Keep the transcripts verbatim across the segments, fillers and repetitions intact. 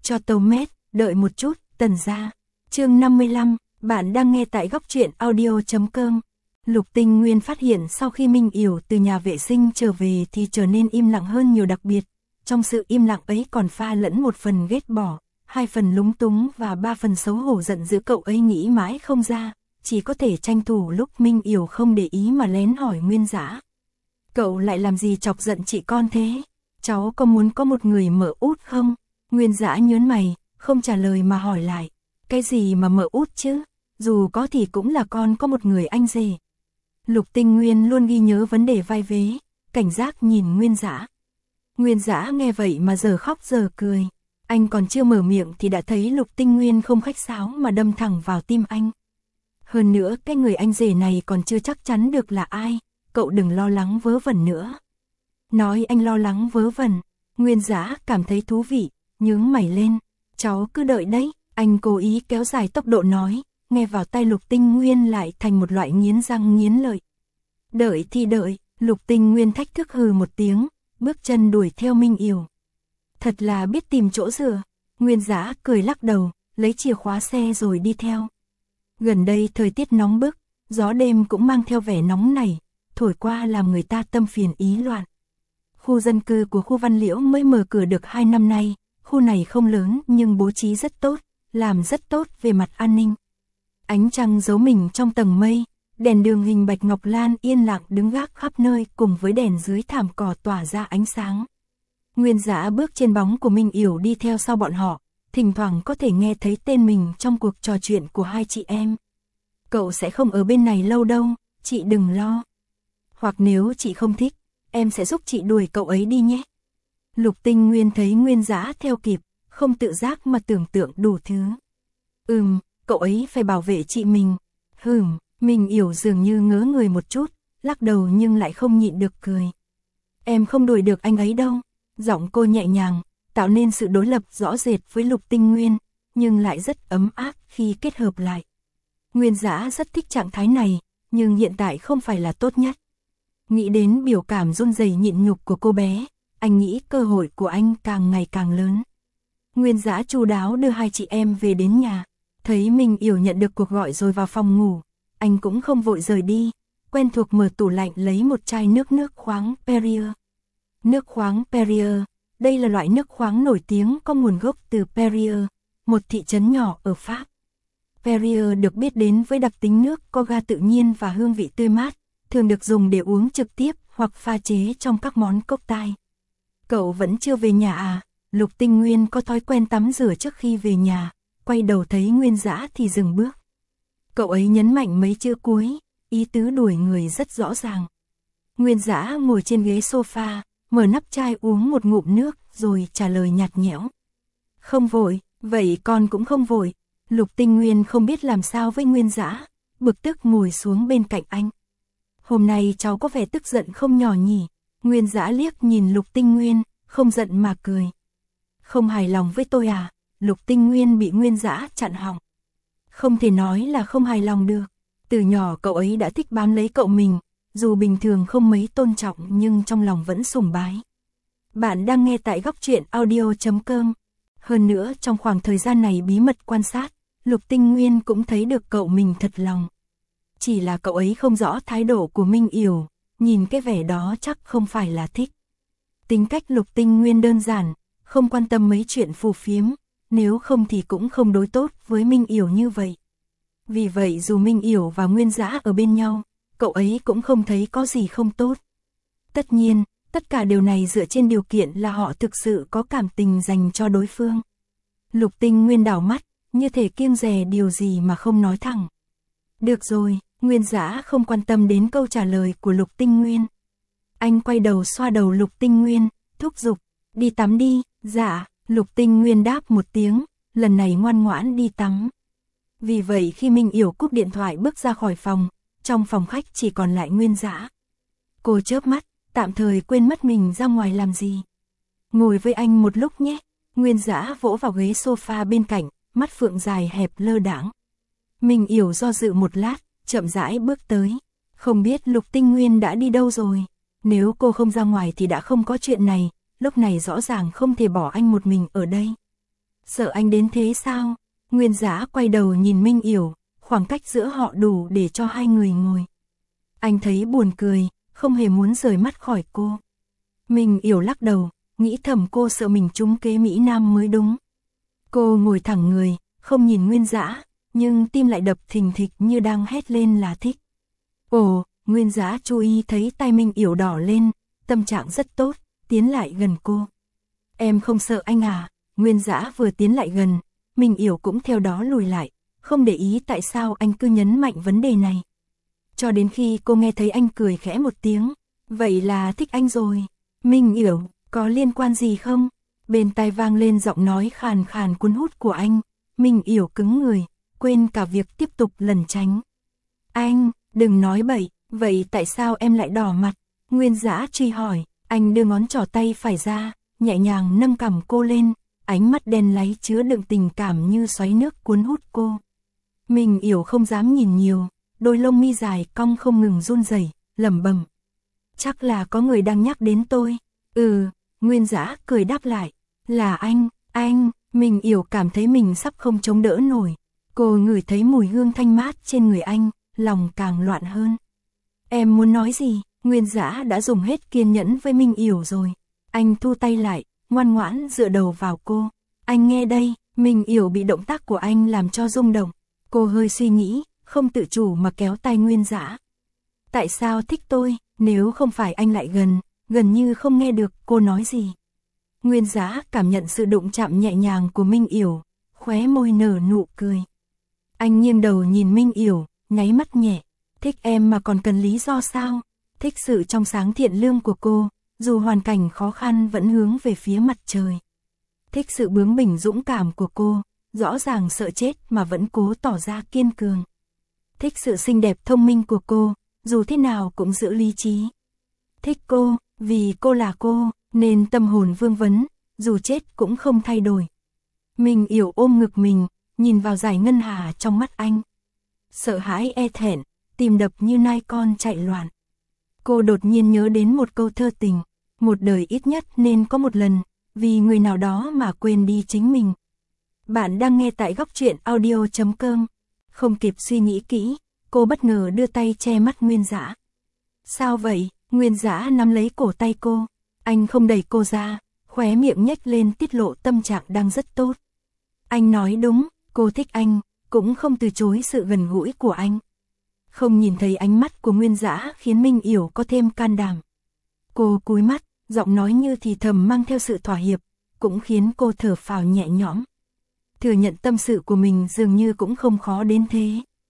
cho tàu mét, đợi một chút, Tần gia. Chương năm mươi lăm, bạn đang nghe tại góc truyện audio chấm com. Lục Tinh Nguyên phát hiện sau khi Minh Yểu từ nhà vệ sinh trở về thì trở nên im lặng hơn nhiều, đặc biệt, trong sự im lặng ấy còn pha lẫn một phần ghét bỏ, hai phần lúng túng và ba phần xấu hổ giận dữ. Cậu ấy nghĩ mãi không ra, chỉ có thể tranh thủ lúc Minh Yểu không để ý mà lén hỏi Nguyên Dã. Cậu lại làm gì chọc giận chị con thế? Cháu có muốn có một người mợ út không? Nguyên Dã nhớn mày, không trả lời mà hỏi lại. Cái gì mà mợ út chứ? Dù có thì cũng là con có một người anh rể. Lục Tinh Nguyên luôn ghi nhớ vấn đề vai vế, cảnh giác nhìn Nguyên Dã. Nguyên Dã nghe vậy mà giờ khóc giờ cười. Anh còn chưa mở miệng thì đã thấy Lục Tinh Nguyên không khách sáo mà đâm thẳng vào tim anh. Hơn nữa cái người anh rể này còn chưa chắc chắn được là ai, cậu đừng lo lắng vớ vẩn nữa. Nói anh lo lắng vớ vẩn, Nguyên Dã cảm thấy thú vị, nhướng mày lên. Cháu cứ đợi đấy, anh cố ý kéo dài tốc độ nói, nghe vào tai Lục Tinh Nguyên lại thành một loại nghiến răng nghiến lợi. Đợi thì đợi, Lục Tinh Nguyên thách thức hừ một tiếng, bước chân đuổi theo Minh Yểu. Thật là biết tìm chỗ dựa, Nguyên Dã cười lắc đầu, lấy chìa khóa xe rồi đi theo. Gần đây thời tiết nóng bức, gió đêm cũng mang theo vẻ nóng này, thổi qua làm người ta tâm phiền ý loạn. Khu dân cư của khu Văn Liễu mới mở cửa được hai năm nay, khu này không lớn nhưng bố trí rất tốt, làm rất tốt về mặt an ninh. Ánh trăng giấu mình trong tầng mây, đèn đường hình bạch ngọc lan yên lặng đứng gác khắp nơi cùng với đèn dưới thảm cỏ tỏa ra ánh sáng. Nguyên Dã bước trên bóng của Minh Yểu đi theo sau bọn họ, thỉnh thoảng có thể nghe thấy tên mình trong cuộc trò chuyện của hai chị em. Cậu sẽ không ở bên này lâu đâu, chị đừng lo. Hoặc nếu chị không thích, em sẽ giúp chị đuổi cậu ấy đi nhé. Lục Tinh Nguyên thấy Nguyên Dã theo kịp, không tự giác mà tưởng tượng đủ thứ. Ừm, cậu ấy phải bảo vệ chị mình. Hừm, Minh Yểu dường như ngớ người một chút, lắc đầu nhưng lại không nhịn được cười. Em không đuổi được anh ấy đâu. Giọng cô nhẹ nhàng, tạo nên sự đối lập rõ rệt với Lục Tinh Nguyên, nhưng lại rất ấm áp khi kết hợp lại. Nguyên Dã rất thích trạng thái này, nhưng hiện tại không phải là tốt nhất. Nghĩ đến biểu cảm run rẩy nhịn nhục của cô bé, anh nghĩ cơ hội của anh càng ngày càng lớn. Nguyên Dã chu đáo đưa hai chị em về đến nhà, thấy Minh Yểu nhận được cuộc gọi rồi vào phòng ngủ, anh cũng không vội rời đi, quen thuộc mở tủ lạnh lấy một chai nước nước khoáng Perrier. Nước khoáng Perrier, đây là loại nước khoáng nổi tiếng có nguồn gốc từ Perrier, một thị trấn nhỏ ở Pháp. Perrier được biết đến với đặc tính nước có ga tự nhiên và hương vị tươi mát, thường được dùng để uống trực tiếp hoặc pha chế trong các món cocktail. Cậu vẫn chưa về nhà à? Lục Tinh Nguyên có thói quen tắm rửa trước khi về nhà, quay đầu thấy Nguyên Dã thì dừng bước. Cậu ấy nhấn mạnh mấy chữ cuối, ý tứ đuổi người rất rõ ràng. Nguyên Dã ngồi trên ghế sofa, mở nắp chai uống một ngụm nước rồi trả lời nhạt nhẽo. Không vội, vậy con cũng không vội. Lục Tinh Nguyên không biết làm sao với Nguyên Dã, bực tức ngồi xuống bên cạnh anh. Hôm nay cháu có vẻ tức giận không nhỏ nhỉ? Nguyên Dã liếc nhìn Lục Tinh Nguyên, không giận mà cười. Không hài lòng với tôi à? Lục Tinh Nguyên bị Nguyên Dã chặn họng. Không thể nói là không hài lòng được. Từ nhỏ cậu ấy đã thích bám lấy cậu mình, dù bình thường không mấy tôn trọng nhưng trong lòng vẫn sùng bái. Bạn đang nghe tại góc truyện audio chấm com. Hơn nữa trong khoảng thời gian này bí mật quan sát, Lục Tinh Nguyên cũng thấy được cậu mình thật lòng. Chỉ là cậu ấy không rõ thái độ của Minh Yểu, nhìn cái vẻ đó chắc không phải là thích. Tính cách Lục Tinh Nguyên đơn giản, không quan tâm mấy chuyện phù phiếm, nếu không thì cũng không đối tốt với Minh Yểu như vậy. Vì vậy dù Minh Yểu và Nguyên Dã ở bên nhau, cậu ấy cũng không thấy có gì không tốt. Tất nhiên, tất cả điều này dựa trên điều kiện là họ thực sự có cảm tình dành cho đối phương. Lục Tinh Nguyên đảo mắt, như thể kiêng dè điều gì mà không nói thẳng. Được rồi, Nguyên Dã không quan tâm đến câu trả lời của Lục Tinh Nguyên. Anh quay đầu xoa đầu Lục Tinh Nguyên, thúc giục, đi tắm đi. Dạ, Lục Tinh Nguyên đáp một tiếng, lần này ngoan ngoãn đi tắm. Vì vậy khi Minh Yểu cúp điện thoại bước ra khỏi phòng, trong phòng khách chỉ còn lại Nguyên Dã. Cô chớp mắt, tạm thời quên mất mình ra ngoài làm gì. Ngồi với anh một lúc nhé. Nguyên Dã vỗ vào ghế sofa bên cạnh, mắt phượng dài hẹp lơ đãng. Minh Yểu do dự một lát, chậm rãi bước tới. Không biết Lục Tinh Nguyên đã đi đâu rồi. Nếu cô không ra ngoài thì đã không có chuyện này, lúc này rõ ràng không thể bỏ anh một mình ở đây. Sợ anh đến thế sao? Nguyên Dã quay đầu nhìn Minh Yểu, khoảng cách giữa họ đủ để cho hai người ngồi. Anh thấy buồn cười, không hề muốn rời mắt khỏi cô. Minh Yểu lắc đầu, nghĩ thầm cô sợ mình trúng kế Mỹ Nam mới đúng. Cô ngồi thẳng người, không nhìn Nguyên Dã, nhưng tim lại đập thình thịch như đang hét lên là thích. Ồ, Nguyên Dã chú ý thấy tay Minh Yểu đỏ lên, tâm trạng rất tốt, tiến lại gần cô. Em không sợ anh à? Nguyên Dã vừa tiến lại gần, Minh Yểu cũng theo đó lùi lại, không để ý tại sao anh cứ nhấn mạnh vấn đề này. Cho đến khi cô nghe thấy anh cười khẽ một tiếng, vậy là thích anh rồi. Minh Yểu, có liên quan gì không? Bên tai vang lên giọng nói khàn khàn cuốn hút của anh. Minh Yểu cứng người, quên cả việc tiếp tục lẩn tránh. Anh, đừng nói bậy, vậy tại sao em lại đỏ mặt? Nguyên Dã truy hỏi, anh đưa ngón trỏ tay phải ra, nhẹ nhàng nâng cằm cô lên, ánh mắt đen láy chứa đựng tình cảm như xoáy nước cuốn hút cô. Minh Yểu không dám nhìn nhiều, đôi lông mi dài cong không ngừng run rẩy, lẩm bẩm. Chắc là có người đang nhắc đến tôi. Ừ, Nguyên Dã cười đáp lại, là anh, anh. Minh Yểu cảm thấy mình sắp không chống đỡ nổi. Cô ngửi thấy mùi hương thanh mát trên người anh, lòng càng loạn hơn. Em muốn nói gì? Nguyên Dã đã dùng hết kiên nhẫn với Minh Yểu rồi. Anh thu tay lại, ngoan ngoãn dựa đầu vào cô. Anh nghe đây. Minh Yểu bị động tác của anh làm cho rung động. Cô hơi suy nghĩ, không tự chủ mà kéo tay Nguyên Dã. Tại sao thích tôi? Nếu không phải anh lại gần, gần như không nghe được cô nói gì. Nguyên Dã cảm nhận sự đụng chạm nhẹ nhàng của Minh Yểu, khóe môi nở nụ cười. Anh nghiêng đầu nhìn Minh Yểu, nháy mắt nhẹ. Thích em mà còn cần lý do sao? Thích sự trong sáng thiện lương của cô, dù hoàn cảnh khó khăn vẫn hướng về phía mặt trời. Thích sự bướng bỉnh dũng cảm của cô, rõ ràng sợ chết mà vẫn cố tỏ ra kiên cường. Thích sự xinh đẹp thông minh của cô, dù thế nào cũng giữ lý trí. Thích cô, vì cô là cô, nên tâm hồn vương vấn, dù chết cũng không thay đổi. Minh Yểu ôm ngực mình, nhìn vào dải ngân hà trong mắt anh. Sợ hãi e thẹn, tim đập như nai con chạy loạn. Cô đột nhiên nhớ đến một câu thơ tình, một đời ít nhất nên có một lần, vì người nào đó mà quên đi chính mình. Bạn đang nghe tại góc truyện audio chấm com. Không kịp suy nghĩ kỹ, cô bất ngờ đưa tay che mắt Nguyên Dã. Sao vậy? Nguyên Dã nắm lấy cổ tay cô. Anh không đẩy cô ra, khóe miệng nhếch lên tiết lộ tâm trạng đang rất tốt. Anh nói đúng, cô thích anh, cũng không từ chối sự gần gũi của anh. Không nhìn thấy ánh mắt của Nguyên Dã khiến Minh Yểu có thêm can đảm. Cô cúi mắt, giọng nói như thì thầm mang theo sự thỏa hiệp, cũng khiến cô thở phào nhẹ nhõm. Thừa nhận tâm sự của mình dường như cũng không khó đến thế.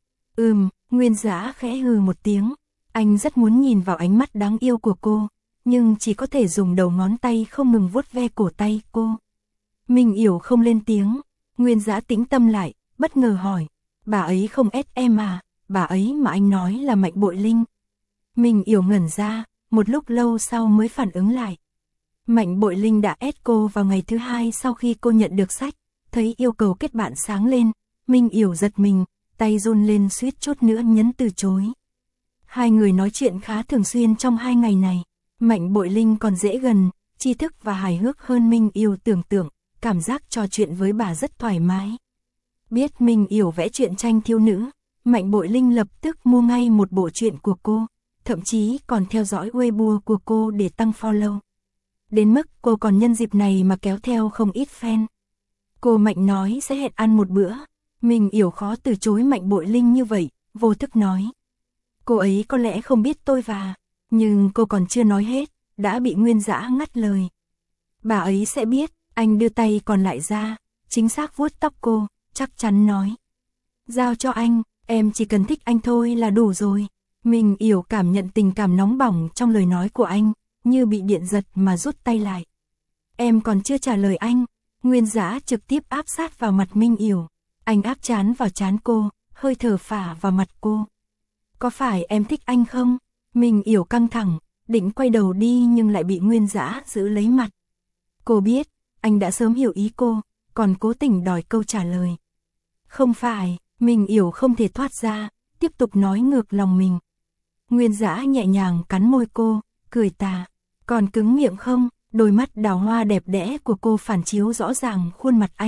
Ừm, Nguyên Dã khẽ hừ một tiếng. Anh rất muốn nhìn vào ánh mắt đáng yêu của cô, nhưng chỉ có thể dùng đầu ngón tay không ngừng vuốt ve cổ tay cô. Minh Yểu không lên tiếng. Nguyên Dã tĩnh tâm lại, bất ngờ hỏi. Bà ấy không ép em à? Bà ấy mà anh nói là Mạnh Bội Linh. Minh Yểu ngẩn ra, một lúc lâu sau mới phản ứng lại. Mạnh Bội Linh đã ép cô vào ngày thứ hai sau khi cô nhận được sách. Thấy yêu cầu kết bạn sáng lên, Minh Yểu giật mình, tay run lên suýt chút nữa nhấn từ chối. Hai người nói chuyện khá thường xuyên trong hai ngày này. Mạnh Bội Linh còn dễ gần, tri thức và hài hước hơn Minh Yểu tưởng tượng, cảm giác trò chuyện với bà rất thoải mái. Biết Minh Yểu vẽ truyện tranh thiếu nữ, Mạnh Bội Linh lập tức mua ngay một bộ truyện của cô, thậm chí còn theo dõi Weibo của cô để tăng follow. Đến mức cô còn nhân dịp này mà kéo theo không ít fan. Cô Mạnh nói sẽ hẹn ăn một bữa. Minh Yểu khó từ chối Mạnh Bội Linh như vậy, vô thức nói. Cô ấy có lẽ không biết tôi và, nhưng cô còn chưa nói hết, đã bị Nguyên Dã ngắt lời. Bà ấy sẽ biết. Anh đưa tay còn lại ra, chính xác vuốt tóc cô, chắc chắn nói. Giao cho anh, em chỉ cần thích anh thôi là đủ rồi. Minh Yểu cảm nhận tình cảm nóng bỏng trong lời nói của anh, như bị điện giật mà rút tay lại. Em còn chưa trả lời anh. Nguyên Dã trực tiếp áp sát vào mặt Minh Yểu. Anh áp trán vào trán cô, hơi thở phả vào mặt cô. Có phải em thích anh không? Minh Yểu căng thẳng, định quay đầu đi nhưng lại bị Nguyên Dã giữ lấy mặt. Cô biết, anh đã sớm hiểu ý cô, còn cố tình đòi câu trả lời. Không phải, Minh Yểu không thể thoát ra, tiếp tục nói ngược lòng mình. Nguyên Dã nhẹ nhàng cắn môi cô, cười tà. Còn cứng miệng không? Đôi mắt đào hoa đẹp đẽ của cô phản chiếu rõ ràng khuôn mặt anh,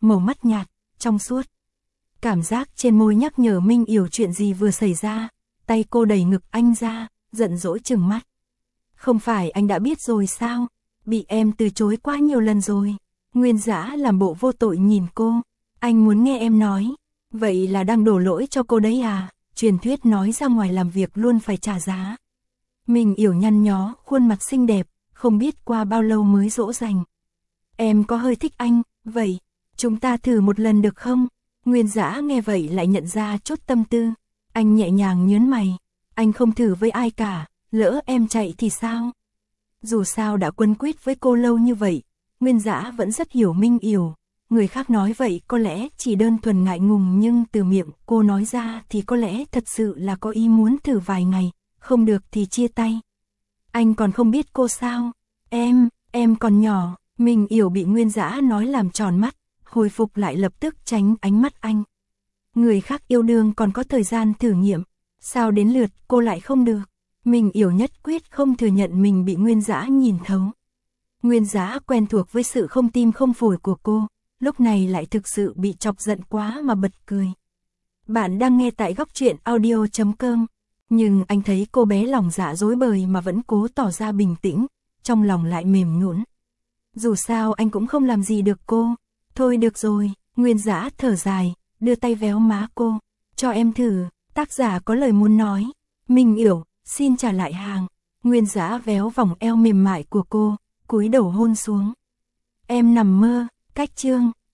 màu mắt nhạt, trong suốt. Cảm giác trên môi nhắc nhở Minh Yểu chuyện gì vừa xảy ra, tay cô đẩy ngực anh ra, giận dỗi trừng mắt. Không phải anh đã biết rồi sao, bị em từ chối quá nhiều lần rồi. Nguyên Dã làm bộ vô tội nhìn cô, anh muốn nghe em nói, vậy là đang đổ lỗi cho cô đấy à, truyền thuyết nói ra ngoài làm việc luôn phải trả giá. Minh Yểu nhăn nhó, khuôn mặt xinh đẹp, không biết qua bao lâu mới dỗ dành. Em có hơi thích anh, vậy, chúng ta thử một lần được không? Nguyên Dã nghe vậy lại nhận ra chút tâm tư, anh nhẹ nhàng nhớn mày, anh không thử với ai cả, lỡ em chạy thì sao? Dù sao đã quấn quýt với cô lâu như vậy, Nguyên Dã vẫn rất hiểu Minh Yểu, người khác nói vậy có lẽ chỉ đơn thuần ngại ngùng nhưng từ miệng cô nói ra thì có lẽ thật sự là có ý muốn thử vài ngày, không được thì chia tay. Anh còn không biết cô sao? Em, em còn nhỏ. Minh Yểu bị Nguyên Dã nói làm tròn mắt, hồi phục lại lập tức tránh ánh mắt anh. Người khác yêu đương còn có thời gian thử nghiệm, sao đến lượt cô lại không được? Minh Yểu nhất quyết không thừa nhận mình bị Nguyên Dã nhìn thấu. Nguyên Dã quen thuộc với sự không tim không phổi của cô, lúc này lại thực sự bị chọc giận quá mà bật cười. Bạn đang nghe tại góc truyện audio chấm com, nhưng anh thấy cô bé lòng dạ dối bời mà vẫn cố tỏ ra bình tĩnh, trong lòng lại mềm nhũn. Dù sao anh cũng không làm gì được cô. Thôi được rồi, Nguyên Dã thở dài, đưa tay véo má cô. Cho em thử, tác giả có lời muốn nói. Minh Yểu, xin trả lại hàng. Nguyên Dã véo vòng eo mềm mại của cô, cúi đầu hôn xuống. Em nằm mơ, cách chương.